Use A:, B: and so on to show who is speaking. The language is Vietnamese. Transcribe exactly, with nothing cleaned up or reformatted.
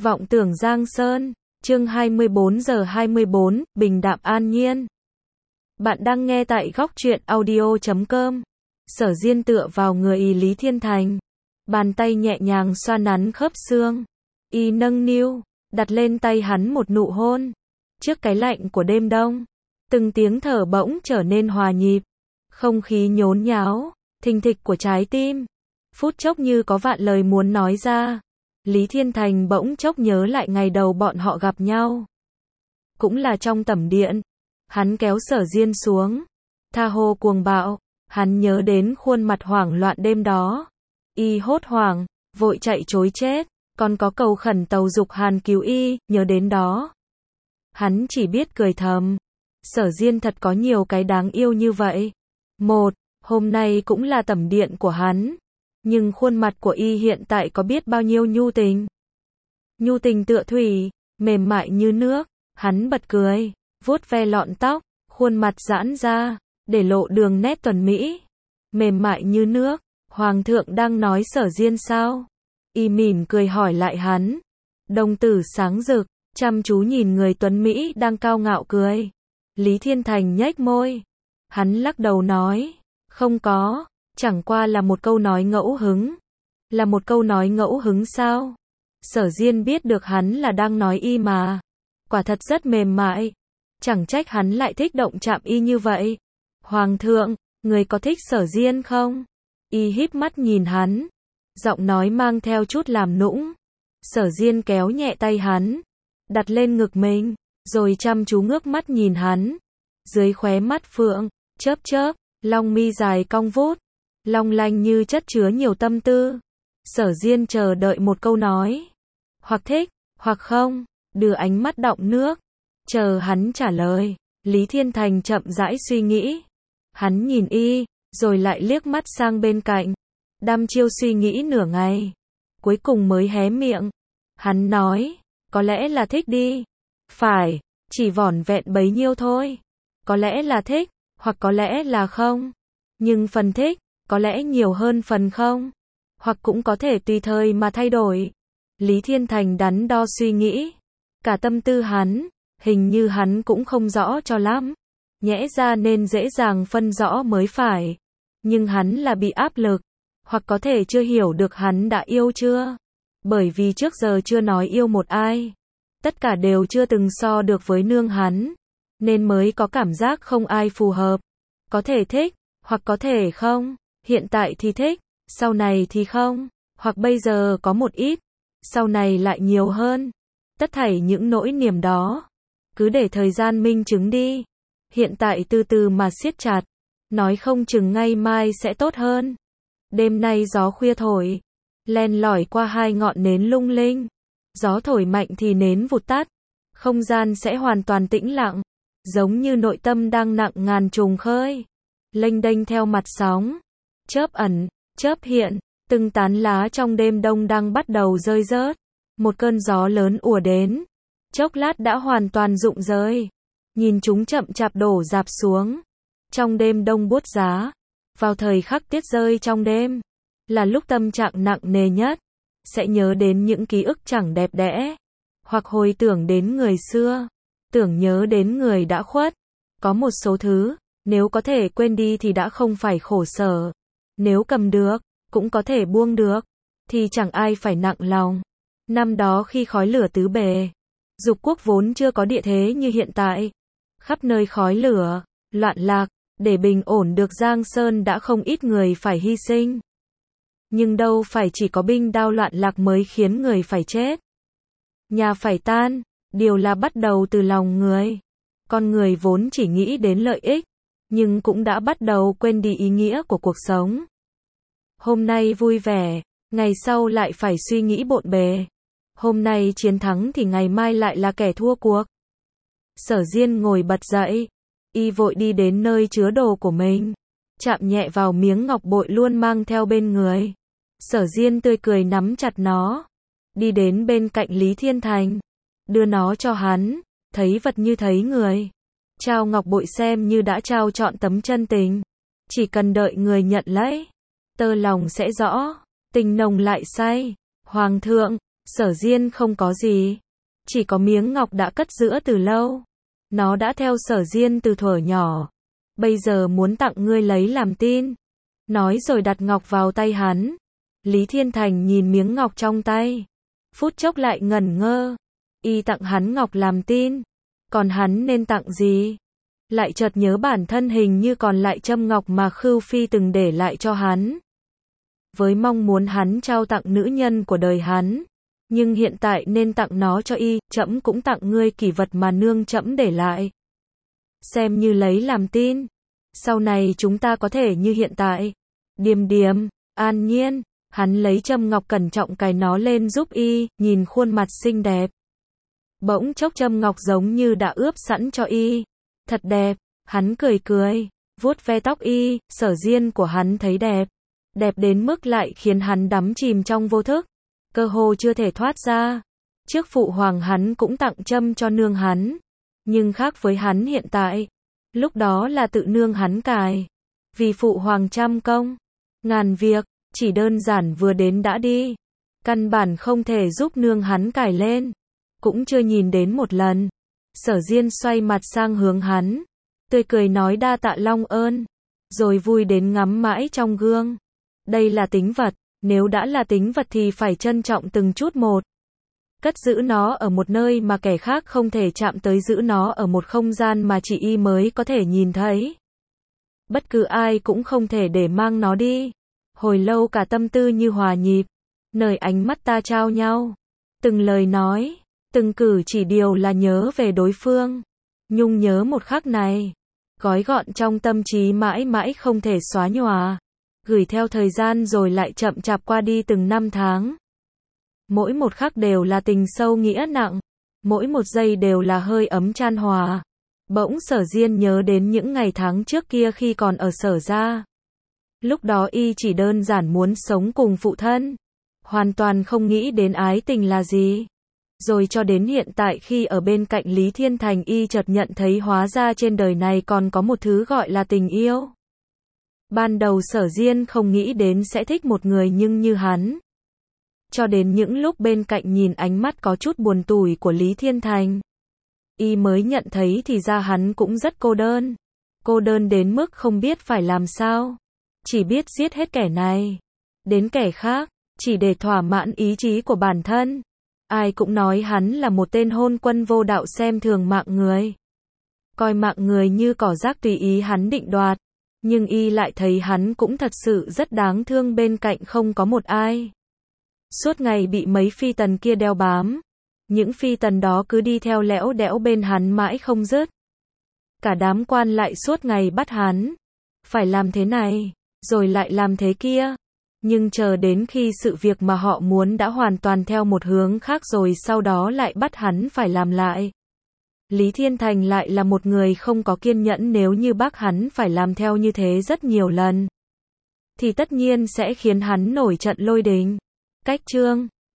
A: Vọng tưởng Giang Sơn, chương hai mươi bốn giờ hai mươi bốn, bình đạm an nhiên. Bạn đang nghe tại góc truyện audio chấm com. Sở Diên tựa vào người y Lý Thiên Thành. Bàn tay nhẹ nhàng xoa nắn khớp xương. Y nâng niu, đặt lên tay hắn một nụ hôn. Trước cái lạnh của đêm đông, từng tiếng thở bỗng trở nên hòa nhịp. Không khí nhốn nháo, thình thịch của trái tim. Phút chốc như có vạn lời muốn nói ra. Lý Thiên Thành bỗng chốc nhớ lại ngày đầu bọn họ gặp nhau. Cũng là trong tẩm điện. Hắn kéo Sở Diên xuống. Tha hồ cuồng bạo. Hắn nhớ đến khuôn mặt hoảng loạn đêm đó. Y hốt hoảng, vội chạy trối chết. Còn có cầu khẩn tàu dục Hàn cứu y, nhớ đến đó. Hắn chỉ biết cười thầm. Sở Diên thật có nhiều cái đáng yêu như vậy. Một, hôm nay cũng là tẩm điện của hắn. Nhưng khuôn mặt của y hiện tại có biết bao nhiêu nhu tình. Nhu tình tựa thủy, mềm mại như nước. Hắn bật cười, vuốt ve lọn tóc, khuôn mặt giãn ra, để lộ đường nét tuần mỹ. Mềm mại như nước, Hoàng thượng đang nói Sở Diên sao? Y mỉm cười hỏi lại hắn. Đồng tử sáng rực, chăm chú nhìn người tuấn Mỹ đang cao ngạo cười. Lý Thiên Thành nhếch môi. Hắn lắc đầu nói, không có. Chẳng qua là một câu nói ngẫu hứng. Là một câu nói ngẫu hứng sao? Sở Diên biết được hắn là đang nói y mà. Quả thật rất mềm mại. Chẳng trách hắn lại thích động chạm y như vậy. Hoàng thượng, người có thích Sở Diên không? Y híp mắt nhìn hắn. Giọng nói mang theo chút làm nũng. Sở Diên kéo nhẹ tay hắn. Đặt lên ngực mình. Rồi chăm chú ngước mắt nhìn hắn. Dưới khóe mắt phượng, chớp chớp, lông mi dài cong vút. Long lanh như chất chứa nhiều tâm tư. Sở Diên chờ đợi một câu nói. Hoặc thích, hoặc không, đưa ánh mắt đọng nước. Chờ hắn trả lời. Lý Thiên Thành chậm rãi suy nghĩ. Hắn nhìn y, rồi lại liếc mắt sang bên cạnh. Đăm chiêu suy nghĩ nửa ngày. Cuối cùng mới hé miệng. Hắn nói, có lẽ là thích đi. Phải, chỉ vỏn vẹn bấy nhiêu thôi. Có lẽ là thích, hoặc có lẽ là không. Nhưng phần thích, có lẽ nhiều hơn phần không. Hoặc cũng có thể tùy thời mà thay đổi. Lý Thiên Thành đắn đo suy nghĩ. Cả tâm tư hắn, hình như hắn cũng không rõ cho lắm. Nhẽ ra nên dễ dàng phân rõ mới phải. Nhưng hắn là bị áp lực. Hoặc có thể chưa hiểu được hắn đã yêu chưa. Bởi vì trước giờ chưa nói yêu một ai. Tất cả đều chưa từng so được với nương hắn. Nên mới có cảm giác không ai phù hợp. Có thể thích, hoặc có thể không. Hiện tại thì thích, sau này thì không. Hoặc bây giờ có một ít, sau này lại nhiều hơn. Tất thảy những nỗi niềm đó. Cứ để thời gian minh chứng đi. Hiện tại từ từ mà siết chặt. Nói không chừng ngay mai sẽ tốt hơn. Đêm nay gió khuya thổi. Len lỏi qua hai ngọn nến lung linh. Gió thổi mạnh thì nến vụt tắt. Không gian sẽ hoàn toàn tĩnh lặng. Giống như nội tâm đang nặng ngàn trùng khơi. Lênh đênh theo mặt sóng. Chớp ẩn, chớp hiện. Từng tán lá trong đêm đông đang bắt đầu rơi rớt. Một cơn gió lớn ùa đến. Chốc lát đã hoàn toàn rụng rơi. Nhìn chúng chậm chạp đổ rạp xuống. Trong đêm đông buốt giá. Vào thời khắc tiết rơi trong đêm. Là lúc tâm trạng nặng nề nhất. Sẽ nhớ đến những ký ức chẳng đẹp đẽ. Hoặc hồi tưởng đến người xưa. Tưởng nhớ đến người đã khuất. Có một số thứ, nếu có thể quên đi thì đã không phải khổ sở. Nếu cầm được, cũng có thể buông được. Thì chẳng ai phải nặng lòng. Năm đó khi khói lửa tứ bề. Dục quốc vốn chưa có địa thế như hiện tại. Khắp nơi khói lửa, loạn lạc. Để bình ổn được Giang Sơn đã không ít người phải hy sinh. Nhưng đâu phải chỉ có binh đao loạn lạc mới khiến người phải chết. Nhà phải tan, điều là bắt đầu từ lòng người. Con người vốn chỉ nghĩ đến lợi ích, nhưng cũng đã bắt đầu quên đi ý nghĩa của cuộc sống. Hôm nay vui vẻ, ngày sau lại phải suy nghĩ bộn bề. Hôm nay chiến thắng thì ngày mai lại là kẻ thua cuộc. Sở Diên ngồi bật dậy, y vội đi đến nơi chứa đồ của mình, chạm nhẹ vào miếng ngọc bội luôn mang theo bên người. Sở Diên tươi cười nắm chặt nó, đi đến bên cạnh Lý Thiên Thành, đưa nó cho hắn, thấy vật như thấy người. Trao ngọc bội xem như đã trao trọn tấm chân tình. Chỉ cần đợi người nhận lấy, tơ lòng sẽ rõ, tình nồng lại say. Hoàng thượng, Sở Diên không có gì, chỉ có miếng ngọc đã cất giữa từ lâu. Nó đã theo Sở Diên từ thuở nhỏ, bây giờ muốn tặng ngươi lấy làm tin. Nói rồi đặt ngọc vào tay hắn. Lý Thiên Thành nhìn miếng ngọc trong tay, phút chốc lại ngẩn ngơ. Y tặng hắn ngọc làm tin, còn hắn nên tặng gì? Lại chợt nhớ bản thân hình như còn lại châm ngọc mà Khưu Phi từng để lại cho hắn. Với mong muốn hắn trao tặng nữ nhân của đời hắn, nhưng hiện tại nên tặng nó cho y, trẫm cũng tặng ngươi kỷ vật mà nương trẫm để lại. Xem như lấy làm tin, sau này chúng ta có thể như hiện tại. Điềm điềm, an nhiên, hắn lấy châm ngọc cẩn trọng cài nó lên giúp y, nhìn khuôn mặt xinh đẹp. Bỗng chốc châm ngọc giống như đã ướp sẵn cho y. Thật đẹp, hắn cười cười, vuốt ve tóc y, Sở Diên của hắn thấy đẹp. Đẹp đến mức lại khiến hắn đắm chìm trong vô thức, cơ hồ chưa thể thoát ra. Trước phụ hoàng hắn cũng tặng châm cho nương hắn, nhưng khác với hắn hiện tại. Lúc đó là tự nương hắn cài, vì phụ hoàng trăm công, ngàn việc, chỉ đơn giản vừa đến đã đi. Căn bản không thể giúp nương hắn cài lên, cũng chưa nhìn đến một lần. Sở Diên xoay mặt sang hướng hắn, tươi cười nói đa tạ long ơn, rồi vui đến ngắm mãi trong gương. Đây là tính vật, nếu đã là tính vật thì phải trân trọng từng chút một. Cất giữ nó ở một nơi mà kẻ khác không thể chạm tới, giữ nó ở một không gian mà chỉ y mới có thể nhìn thấy. Bất cứ ai cũng không thể để mang nó đi. Hồi lâu cả tâm tư như hòa nhịp, nơi ánh mắt ta trao nhau. Từng lời nói, từng cử chỉ đều là nhớ về đối phương. Nhung nhớ một khắc này, gói gọn trong tâm trí mãi mãi không thể xóa nhòa. Gửi theo thời gian rồi lại chậm chạp qua đi từng năm tháng. Mỗi một khắc đều là tình sâu nghĩa nặng, mỗi một giây đều là hơi ấm chan hòa. Bỗng Sở Diên nhớ đến những ngày tháng trước kia khi còn ở Sở gia. Lúc đó y chỉ đơn giản muốn sống cùng phụ thân, hoàn toàn không nghĩ đến ái tình là gì. Rồi cho đến hiện tại khi ở bên cạnh Lý Thiên Thành, y chợt nhận thấy hóa ra trên đời này còn có một thứ gọi là tình yêu. Ban đầu Sở Diên không nghĩ đến sẽ thích một người nhưng như hắn. Cho đến những lúc bên cạnh nhìn ánh mắt có chút buồn tủi của Lý Thiên Thành, y mới nhận thấy thì ra hắn cũng rất cô đơn. Cô đơn đến mức không biết phải làm sao. Chỉ biết giết hết kẻ này, đến kẻ khác, chỉ để thỏa mãn ý chí của bản thân. Ai cũng nói hắn là một tên hôn quân vô đạo, xem thường mạng người. Coi mạng người như cỏ rác tùy ý hắn định đoạt. Nhưng y lại thấy hắn cũng thật sự rất đáng thương, bên cạnh không có một ai. Suốt ngày bị mấy phi tần kia đeo bám. Những phi tần đó cứ đi theo lẽo đẽo bên hắn mãi không dứt. Cả đám quan lại suốt ngày bắt hắn phải làm thế này, rồi lại làm thế kia. Nhưng chờ đến khi sự việc mà họ muốn đã hoàn toàn theo một hướng khác rồi sau đó lại bắt hắn phải làm lại. Lý Thiên Thành lại là một người không có kiên nhẫn, nếu như bác hắn phải làm theo như thế rất nhiều lần, thì tất nhiên sẽ khiến hắn nổi trận lôi đình. Cách chương